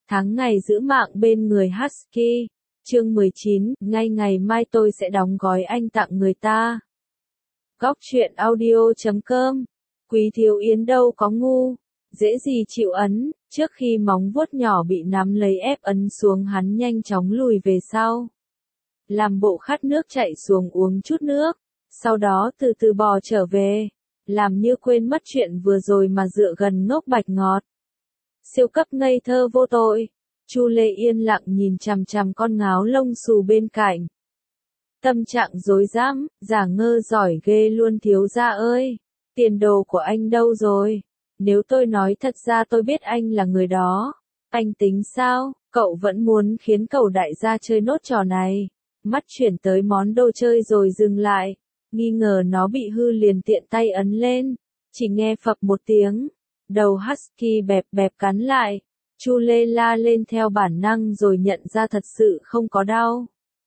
tháng ngày giữ mạng bên người Husky. Chương 19, ngay ngày mai tôi sẽ đóng gói anh tặng người ta. Góc truyện audio.com. Quý Thiếu Yến đâu có ngu, dễ gì chịu ấn, trước khi móng vuốt nhỏ bị nắm lấy ép ấn xuống hắn nhanh chóng lùi về sau. Làm bộ khát nước chạy xuống uống chút nước, sau đó từ từ bò trở về, làm như quên mất chuyện vừa rồi mà dựa gần ngốc bạch ngọt. Siêu cấp ngây thơ vô tội. Chu Lê yên lặng nhìn chằm chằm con ngáo lông xù bên cạnh. Tâm trạng rối rắm, giả ngơ giỏi ghê luôn thiếu gia ơi. Tiền đồ của anh đâu rồi? Nếu tôi nói thật ra tôi biết anh là người đó, anh tính sao? Cậu vẫn muốn khiến cậu đại gia chơi nốt trò này. Mắt chuyển tới món đồ chơi rồi dừng lại, nghi ngờ nó bị hư liền tiện tay ấn lên. Chỉ nghe phập một tiếng, đầu Husky bẹp bẹp cắn lại. Chu Lê la lên theo bản năng rồi nhận ra thật sự không có đau.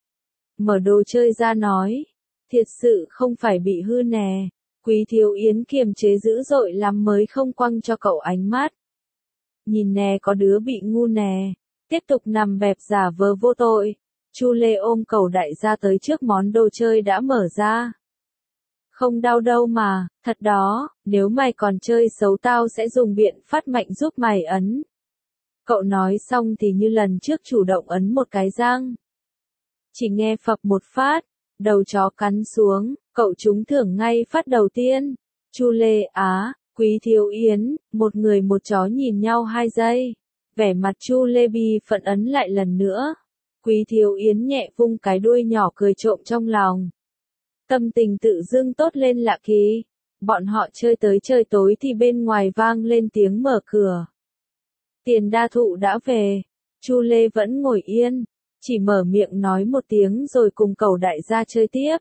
Mở đồ chơi ra nói, thiệt sự không phải bị hư nè. Quý Thiếu Yến kiềm chế dữ dội lắm mới không quăng cho cậu ánh mắt. Nhìn nè có đứa bị ngu nè, tiếp tục nằm bẹp giả vờ vô tội. Chu Lê ôm cậu đại gia tới trước món đồ chơi đã mở ra. Không đau đâu mà, thật đó, nếu mày còn chơi xấu tao sẽ dùng biện pháp mạnh giúp mày ấn. Cậu nói xong thì như lần trước chủ động ấn một cái răng. Chỉ nghe phập một phát, đầu chó cắn xuống, cậu trúng thưởng ngay phát đầu tiên. Chu Lê Quý Thiếu Yến, một người một chó nhìn nhau 2 giây. Vẻ mặt Chu Lê bi phận ấn lại lần nữa. Quý Thiếu Yến nhẹ vung cái đuôi nhỏ cười trộm trong lòng. Tâm tình tự dưng tốt lên lạ kỳ. Bọn họ chơi tới trời tối thì bên ngoài vang lên tiếng mở cửa. Tiền Đa Thụ đã về. Chu Lê vẫn ngồi yên, chỉ mở miệng nói một tiếng rồi cùng cậu đại gia chơi tiếp.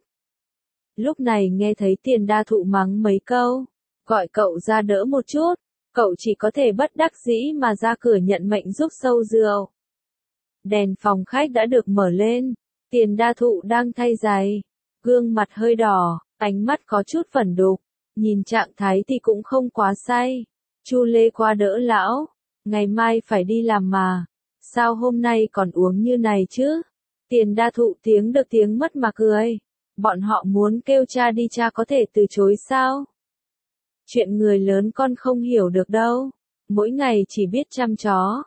Lúc này nghe thấy Tiền Đa Thụ mắng mấy câu, gọi cậu ra đỡ một chút, cậu chỉ có thể bất đắc dĩ mà ra cửa nhận mệnh giúp sâu rượu. Đèn phòng khách đã được mở lên, Tiền Đa Thụ đang thay giày, gương mặt hơi đỏ, ánh mắt có chút phẫn đục, nhìn trạng thái thì cũng không quá say. Chu Lê qua đỡ lão, ngày mai phải đi làm mà, sao hôm nay còn uống như này chứ? Tiền Đa Thụ tiếng được tiếng mất mà cười, bọn họ muốn kêu cha đi cha có thể từ chối sao? Chuyện người lớn con không hiểu được đâu, mỗi ngày chỉ biết chăm chó,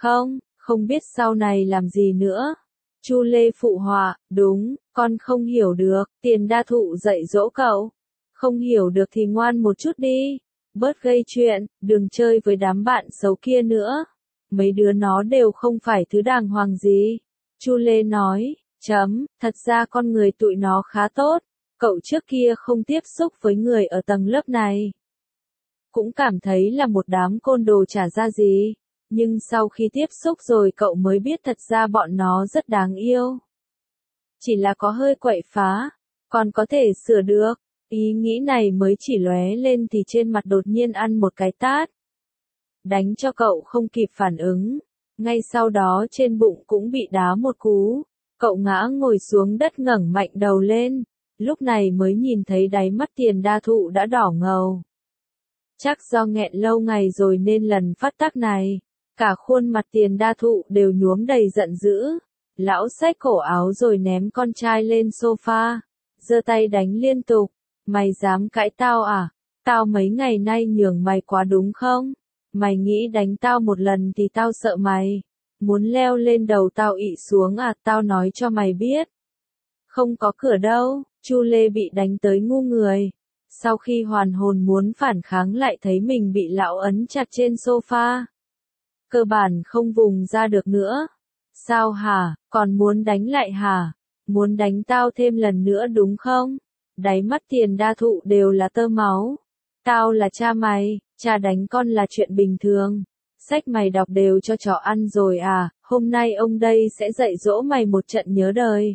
không biết sau này làm gì nữa. Chu Lê phụ họa, đúng, con không hiểu được. Tiền Đa Thụ dạy dỗ cậu, không hiểu được thì ngoan một chút đi, bớt gây chuyện, đừng chơi với đám bạn xấu kia nữa. Mấy đứa nó đều không phải thứ đàng hoàng gì. Chu Lê nói, thật ra con người tụi nó khá tốt, cậu trước kia không tiếp xúc với người ở tầng lớp này. Cũng cảm thấy là một đám côn đồ chả ra gì, nhưng sau khi tiếp xúc rồi cậu mới biết thật ra bọn nó rất đáng yêu. Chỉ là có hơi quậy phá, còn có thể sửa được. Ý nghĩ này mới chỉ lóe lên thì trên mặt đột nhiên ăn một cái tát. Đánh cho cậu không kịp phản ứng, ngay sau đó trên bụng cũng bị đá một cú. Cậu ngã ngồi xuống đất ngẩng mạnh đầu lên, lúc này mới nhìn thấy đáy mắt Tiền Đa Thụ đã đỏ ngầu. Chắc do nghẹn lâu ngày rồi nên lần phát tác này, cả khuôn mặt Tiền Đa Thụ đều nhuốm đầy giận dữ. Lão xách cổ áo rồi ném con trai lên sofa, giơ tay đánh liên tục. Mày dám cãi tao à? Tao mấy ngày nay nhường mày quá đúng không? Mày nghĩ đánh tao một lần thì tao sợ mày. Muốn leo lên đầu tao ị xuống à? Tao nói cho mày biết. Không có cửa đâu. Chu Lê bị đánh tới ngu người. Sau khi hoàn hồn muốn phản kháng lại thấy mình bị lão ấn chặt trên sofa. Cơ bản không vùng ra được nữa. Sao hả? Còn muốn đánh lại hả? Muốn đánh tao thêm lần nữa đúng không? Đáy mắt Tiền Đa Thụ đều là tơ máu. Tao là cha mày, cha đánh con là chuyện bình thường. Sách mày đọc đều cho chó ăn rồi à, hôm nay ông đây sẽ dạy dỗ mày một trận nhớ đời.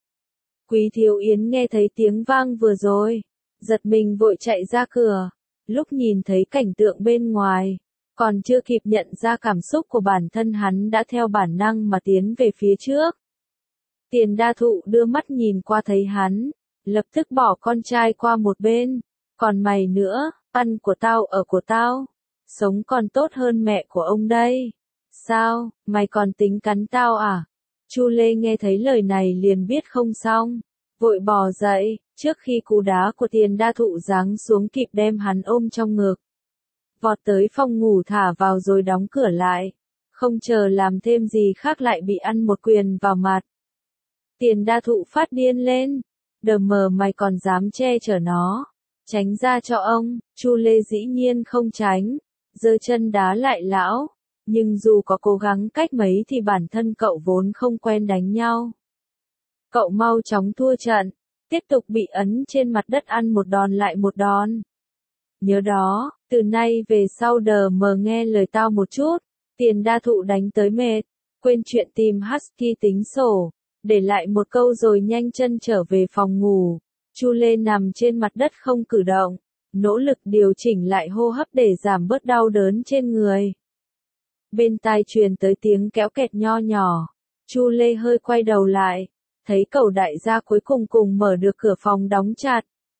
Quý Thiếu Yến nghe thấy tiếng vang vừa rồi, giật mình vội chạy ra cửa. Lúc nhìn thấy cảnh tượng bên ngoài, còn chưa kịp nhận ra cảm xúc của bản thân hắn đã theo bản năng mà tiến về phía trước. Tiền Đa Thụ đưa mắt nhìn qua thấy hắn, lập tức bỏ con trai qua một bên. Còn mày nữa, ăn của tao ở của tao, sống còn tốt hơn mẹ của ông đây. Sao, mày còn tính cắn tao à? Chu Lê nghe thấy lời này liền biết không xong, vội bò dậy, trước khi cú đá của Tiền Đa Thụ giáng xuống kịp đem hắn ôm trong ngực. Vọt tới phòng ngủ thả vào rồi đóng cửa lại, không chờ làm thêm gì khác lại bị ăn một quyền vào mặt. Tiền Đa Thụ phát điên lên, đờ mờ mày còn dám che chở nó, tránh ra cho ông. Chu Lê dĩ nhiên không tránh, giơ chân đá lại lão, nhưng dù có cố gắng cách mấy thì bản thân cậu vốn không quen đánh nhau. Cậu mau chóng thua trận, tiếp tục bị ấn trên mặt đất ăn một đòn lại một đòn. Nhớ đó, từ nay về sau đờ mờ nghe lời tao một chút. Tiền Đa Thụ đánh tới mệt, quên chuyện tìm Husky tính sổ, để lại một câu rồi nhanh chân trở về phòng ngủ. Chu Lê nằm trên mặt đất không cử động, nỗ lực điều chỉnh lại hô hấp để giảm bớt đau đớn trên người. Bên tai truyền tới tiếng kéo kẹt nho nhỏ, Chu Lê hơi quay đầu lại, thấy cậu đại gia cuối cùng mở được cửa phòng đóng chặt.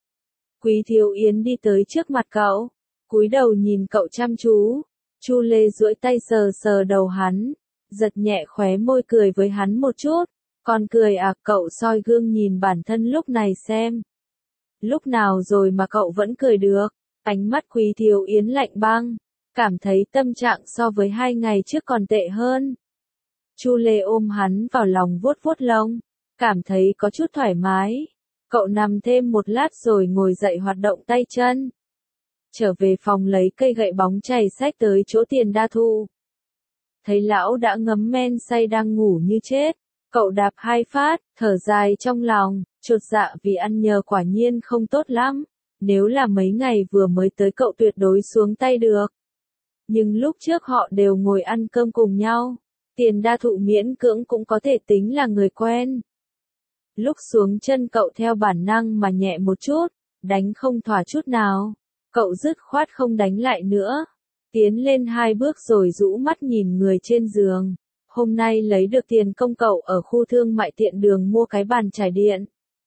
Quý Thiếu Yến đi tới trước mặt cậu, cúi đầu nhìn cậu chăm chú. Chu Lê duỗi tay sờ sờ đầu hắn, giật nhẹ khóe môi cười với hắn một chút. Còn cười à? Cậu soi gương nhìn bản thân lúc này xem. Lúc nào rồi mà cậu vẫn cười được? Ánh mắt Quý Thiếu Yến lạnh băng, cảm thấy tâm trạng so với 2 ngày trước còn tệ hơn. Chu Lê ôm hắn vào lòng vuốt vuốt lông, cảm thấy có chút thoải mái. Cậu nằm thêm một lát rồi ngồi dậy hoạt động tay chân. Trở về phòng lấy cây gậy bóng chày xách tới chỗ Tiền Đa Thụ. Thấy lão đã ngấm men say đang ngủ như chết, cậu đạp 2 phát, thở dài trong lòng, chột dạ vì ăn nhờ quả nhiên không tốt lắm. Nếu là mấy ngày vừa mới tới cậu tuyệt đối xuống tay được. Nhưng lúc trước họ đều ngồi ăn cơm cùng nhau, Tiền Đa Thụ miễn cưỡng cũng có thể tính là người quen. Lúc xuống chân cậu theo bản năng mà nhẹ một chút, đánh không thỏa chút nào. Cậu dứt khoát không đánh lại nữa. Tiến lên 2 bước rồi rũ mắt nhìn người trên giường. Hôm nay lấy được tiền công cậu ở khu thương mại tiện đường mua cái bàn chải điện.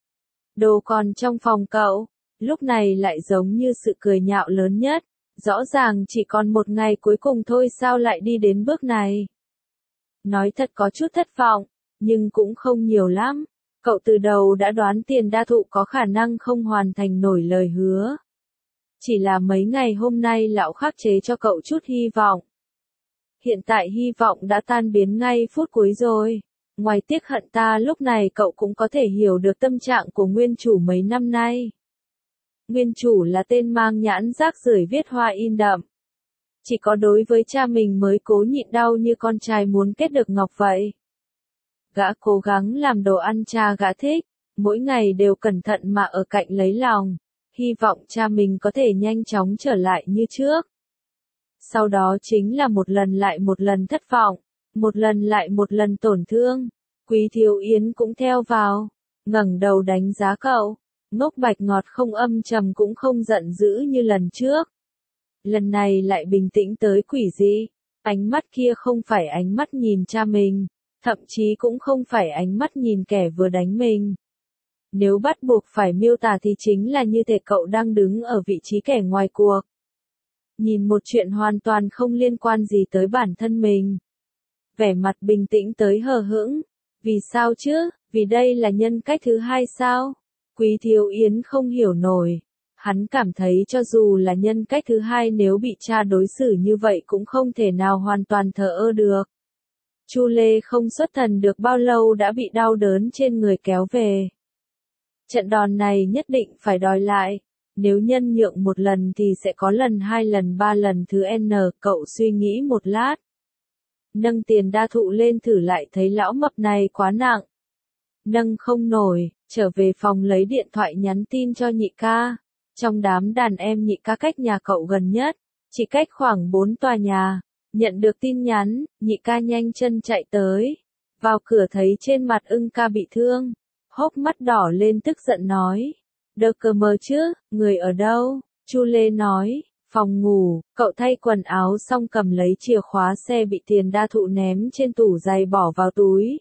Đồ còn trong phòng cậu, lúc này lại giống như sự cười nhạo lớn nhất. Rõ ràng chỉ còn 1 ngày cuối cùng thôi sao lại đi đến bước này. Nói thật có chút thất vọng, nhưng cũng không nhiều lắm. Cậu từ đầu đã đoán Tiền Đa Thụ có khả năng không hoàn thành nổi lời hứa. Chỉ là mấy ngày hôm nay lão khắc chế cho cậu chút hy vọng. Hiện tại hy vọng đã tan biến ngay phút cuối rồi. Ngoài tiếc hận ta lúc này cậu cũng có thể hiểu được tâm trạng của nguyên chủ mấy năm nay. Nguyên chủ là tên mang nhãn rác rưởi viết hoa in đậm. Chỉ có đối với cha mình mới cố nhịn đau như con trai muốn kết được ngọc vậy. Gã cố gắng làm đồ ăn cha gã thích, mỗi ngày đều cẩn thận mà ở cạnh lấy lòng, hy vọng cha mình có thể nhanh chóng trở lại như trước. Sau đó chính là một lần lại một lần thất vọng, một lần lại một lần tổn thương. Quý Thiếu Yến cũng theo vào, ngẩng đầu đánh giá cậu, ngốc bạch ngọt không âm trầm cũng không giận dữ như lần trước. Lần này lại bình tĩnh tới quỷ dị, ánh mắt kia không phải ánh mắt nhìn cha mình, thậm chí cũng không phải ánh mắt nhìn kẻ vừa đánh mình. Nếu bắt buộc phải miêu tả thì chính là như thể cậu đang đứng ở vị trí kẻ ngoài cuộc. Nhìn một chuyện hoàn toàn không liên quan gì tới bản thân mình. Vẻ mặt bình tĩnh tới hờ hững. Vì sao chứ? Vì đây là nhân cách thứ hai sao? Quý Thiếu Yến không hiểu nổi. Hắn cảm thấy cho dù là nhân cách thứ hai nếu bị cha đối xử như vậy cũng không thể nào hoàn toàn thờ ơ được. Chu Lê không xuất thần được bao lâu đã bị đau đớn trên người kéo về. Trận đòn này nhất định phải đòi lại. Nếu nhân nhượng một lần thì sẽ có lần 2 lần 3 lần thứ N. Cậu suy nghĩ một lát. Nâng Tiền Đa Thụ lên thử lại thấy lão mập này quá nặng. Nâng không nổi, trở về phòng lấy điện thoại nhắn tin cho nhị ca. Trong đám đàn em nhị ca cách nhà cậu gần nhất, chỉ cách khoảng 4 tòa nhà. Nhận được tin nhắn, nhị ca nhanh chân chạy tới. Vào cửa thấy trên mặt ưng ca bị thương. Hốc mắt đỏ lên tức giận nói. Đơ cờ mờ chứ, người ở đâu? Chu Lê nói, phòng ngủ. Cậu thay quần áo xong cầm lấy chìa khóa xe bị Tiền Đa Thụ ném trên tủ giày bỏ vào túi.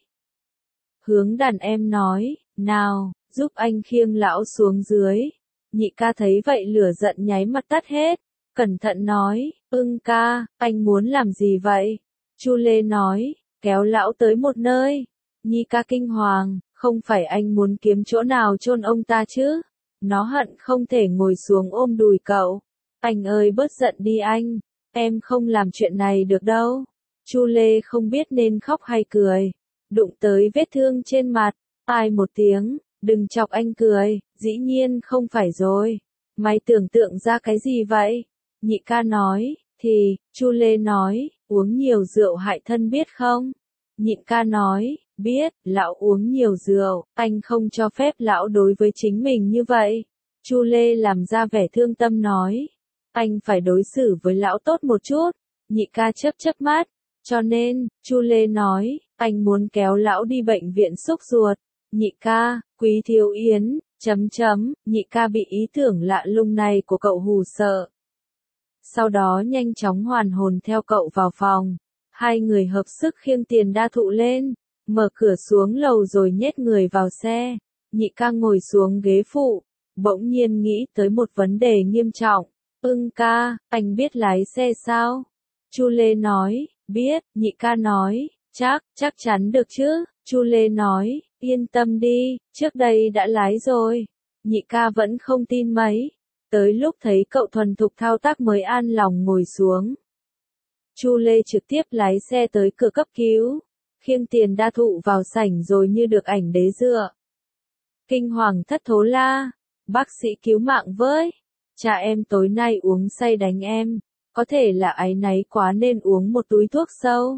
Hướng đàn em nói, nào, giúp anh khiêng lão xuống dưới. Nhị ca thấy vậy lửa giận nháy mắt tắt hết. Cẩn thận nói, ưng ca, anh muốn làm gì vậy? Chu Lê nói, kéo lão tới một nơi. Nhi ca kinh hoàng, không phải anh muốn kiếm chỗ nào chôn ông ta chứ? Nó hận không thể ngồi xuống ôm đùi cậu. Anh ơi bớt giận đi anh, em không làm chuyện này được đâu. Chu Lê không biết nên khóc hay cười. Đụng tới vết thương trên mặt, ai một tiếng, đừng chọc anh cười, dĩ nhiên không phải rồi. Mày tưởng tượng ra cái gì vậy? Nhị ca nói, Chu Lê nói, uống nhiều rượu hại thân biết không? Nhị ca nói, biết, lão uống nhiều rượu, anh không cho phép lão đối với chính mình như vậy. Chu Lê làm ra vẻ thương tâm nói, anh phải đối xử với lão tốt một chút. Nhị ca chớp chớp mắt, cho nên, Chu Lê nói, anh muốn kéo lão đi bệnh viện xúc ruột. Nhị ca, Quý Thiếu Yến, nhị ca bị ý tưởng lạ lùng này của cậu hù sợ. Sau đó nhanh chóng hoàn hồn theo cậu vào phòng. Hai người hợp sức khiêng Tiền Đa Thụ lên, mở cửa xuống lầu rồi nhét người vào xe. Nhị ca ngồi xuống ghế phụ, bỗng nhiên nghĩ tới một vấn đề nghiêm trọng. Ca, anh biết lái xe sao? Chu Lê nói, biết. Nhị ca nói, chắc chắn được chứ? Chu Lê nói, yên tâm đi, trước đây đã lái rồi. Nhị ca vẫn không tin mấy. Tới lúc thấy cậu thuần thục thao tác mới an lòng ngồi xuống. Chu Lê trực tiếp lái xe tới cửa cấp cứu, khiêng Tiền Đa Thụ vào sảnh rồi như được ảnh đế dựa. Kinh hoàng thất thố la, bác sĩ cứu mạng với, cha em tối nay uống say đánh em, có thể là áy náy quá nên uống một túi thuốc sâu.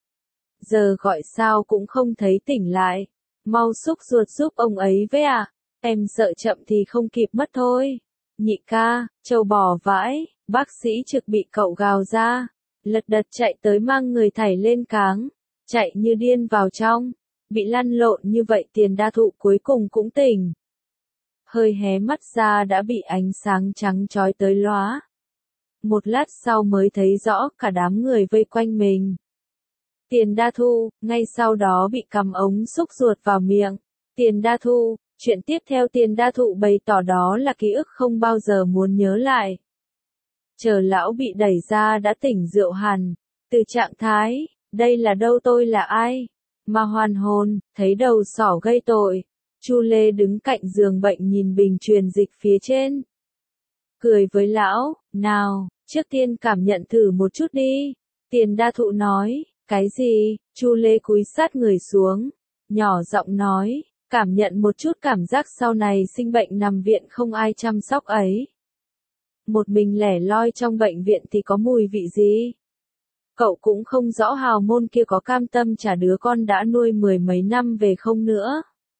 Giờ gọi sao cũng không thấy tỉnh lại, mau xúc ruột giúp ông ấy với à, em sợ chậm thì không kịp mất thôi. Nhị ca, trâu bò vãi, bác sĩ trực bị cậu gào ra, lật đật chạy tới mang người thảy lên cáng, chạy như điên vào trong, bị lăn lộn như vậy Tiền Đa Thụ cuối cùng cũng tỉnh. Hơi hé mắt ra đã bị ánh sáng trắng chói tới lóa. Một lát sau mới thấy rõ cả đám người vây quanh mình. Tiền Đa Thụ, ngay sau đó bị cắm ống xúc ruột vào miệng. Tiền Đa Thụ, chuyện tiếp theo Tiền Đa Thụ bày tỏ đó là ký ức không bao giờ muốn nhớ lại. Chờ lão bị đẩy ra đã tỉnh rượu hẳn, từ trạng thái, đây là đâu tôi là ai, mà hoàn hồn, thấy đầu sỏ gây tội. Chu Lê đứng cạnh giường bệnh nhìn bình truyền dịch phía trên. Cười với lão, nào, trước tiên cảm nhận thử một chút đi. Tiền Đa Thụ nói, cái gì? Chu Lê cúi sát người xuống, nhỏ giọng nói, cảm nhận một chút cảm giác sau này sinh bệnh nằm viện không ai chăm sóc ấy. Một mình lẻ loi trong bệnh viện thì có mùi vị gì? Cậu cũng không rõ hào môn kia có cam tâm trả đứa con đã nuôi mười mấy năm về không nữa.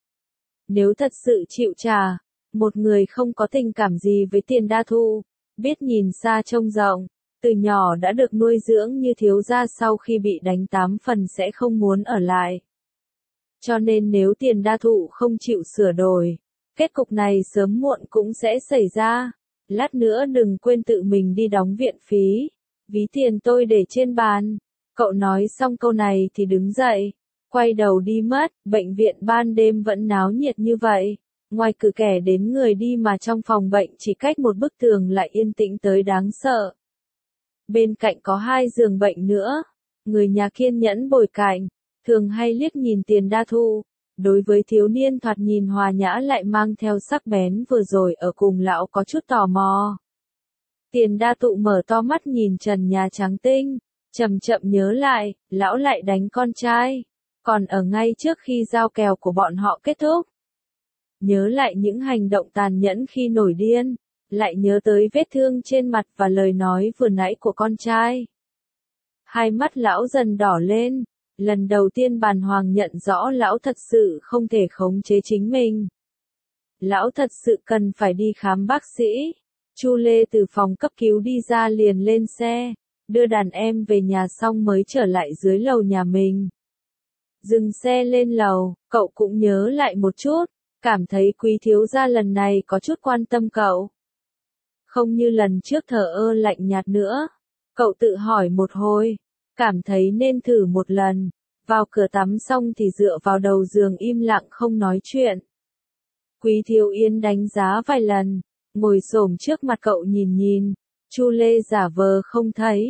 Nếu thật sự chịu trả, một người không có tình cảm gì với Tiền Đa Thụ, biết nhìn xa trông rộng, từ nhỏ đã được nuôi dưỡng như thiếu gia sau khi bị đánh 8 phần sẽ không muốn ở lại. Cho nên nếu Tiền Đa Thụ không chịu sửa đổi, kết cục này sớm muộn cũng sẽ xảy ra. Lát nữa đừng quên tự mình đi đóng viện phí. Ví tiền tôi để trên bàn. Cậu nói xong câu này thì đứng dậy, quay đầu đi mất. Bệnh viện ban đêm vẫn náo nhiệt như vậy. Ngoài cửa kẻ đến người đi mà trong phòng bệnh chỉ cách một bức tường lại yên tĩnh tới đáng sợ. Bên cạnh có 2 giường bệnh nữa. Người nhà kiên nhẫn bồi cạnh, thường hay liếc nhìn Tiền Đa Thụ. Đối với thiếu niên thoạt nhìn hòa nhã lại mang theo sắc bén vừa rồi ở cùng lão có chút tò mò. Tiền Đa Thụ mở to mắt nhìn trần nhà trắng tinh, chậm chậm nhớ lại, lão lại đánh con trai, còn ở ngay trước khi giao kèo của bọn họ kết thúc. Nhớ lại những hành động tàn nhẫn khi nổi điên, lại nhớ tới vết thương trên mặt và lời nói vừa nãy của con trai. Hai mắt lão dần đỏ lên. Lần đầu tiên Bàn Hoàng nhận rõ lão thật sự không thể khống chế chính mình. Lão thật sự cần phải đi khám bác sĩ. Chu Lê từ phòng cấp cứu đi ra liền lên xe, đưa đàn em về nhà xong mới trở lại dưới lầu nhà mình. Dừng xe lên lầu, cậu cũng nhớ lại một chút, cảm thấy Quý thiếu gia lần này có chút quan tâm cậu. Không như lần trước thờ ơ lạnh nhạt nữa. Cậu tự hỏi một hồi. Cảm thấy nên thử một lần, vào cửa tắm xong thì dựa vào đầu giường im lặng không nói chuyện. Quý Thiếu Yến đánh giá vài lần, ngồi xổm trước mặt cậu nhìn nhìn, Chu Lê giả vờ không thấy,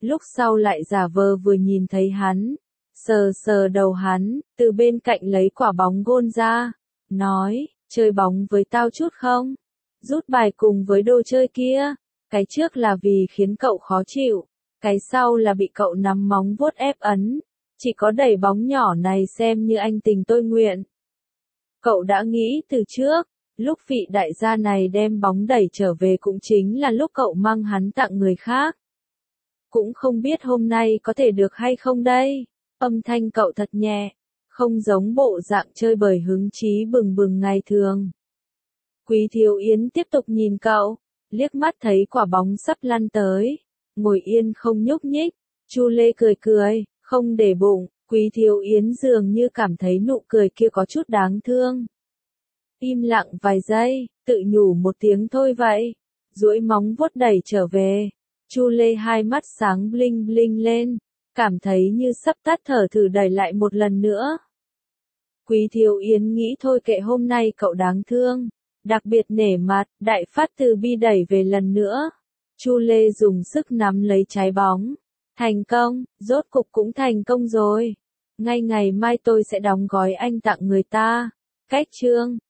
lúc sau lại giả vờ vừa nhìn thấy hắn, sờ sờ đầu hắn, từ bên cạnh lấy quả bóng gôn ra, nói, chơi bóng với tao chút không? Rút bài cùng với đồ chơi kia, cái trước là vì khiến cậu khó chịu, cái sau là bị cậu nắm móng vuốt ép ấn, chỉ có đẩy bóng nhỏ này xem như anh tình tôi nguyện. Cậu đã nghĩ từ trước, lúc vị đại gia này đem bóng đẩy trở về cũng chính là lúc cậu mang hắn tặng người khác. Cũng không biết hôm nay có thể được hay không đây. Âm thanh cậu thật nhẹ, không giống bộ dạng chơi bời hứng chí bừng bừng ngày thường. Quý Thiếu Yến tiếp tục nhìn cậu, liếc mắt thấy quả bóng sắp lăn tới, ngồi yên không nhúc nhích. Chu Lê cười cười, không để bụng. Quý Thiếu Yến dường như cảm thấy nụ cười kia có chút đáng thương. Im lặng vài giây, tự nhủ một tiếng thôi vậy, duỗi móng vuốt đẩy trở về. Chu Lê hai mắt sáng bling bling lên, cảm thấy như sắp tắt thở thử đẩy lại một lần nữa. Quý Thiếu Yến nghĩ thôi kệ hôm nay cậu đáng thương, đặc biệt nể mặt, đại phát từ bi đẩy về lần nữa. Chu Lê dùng sức nắm lấy trái bóng. Thành công, rốt cục cũng thành công rồi. Ngay ngày mai tôi sẽ đóng gói anh tặng người ta. Cách chương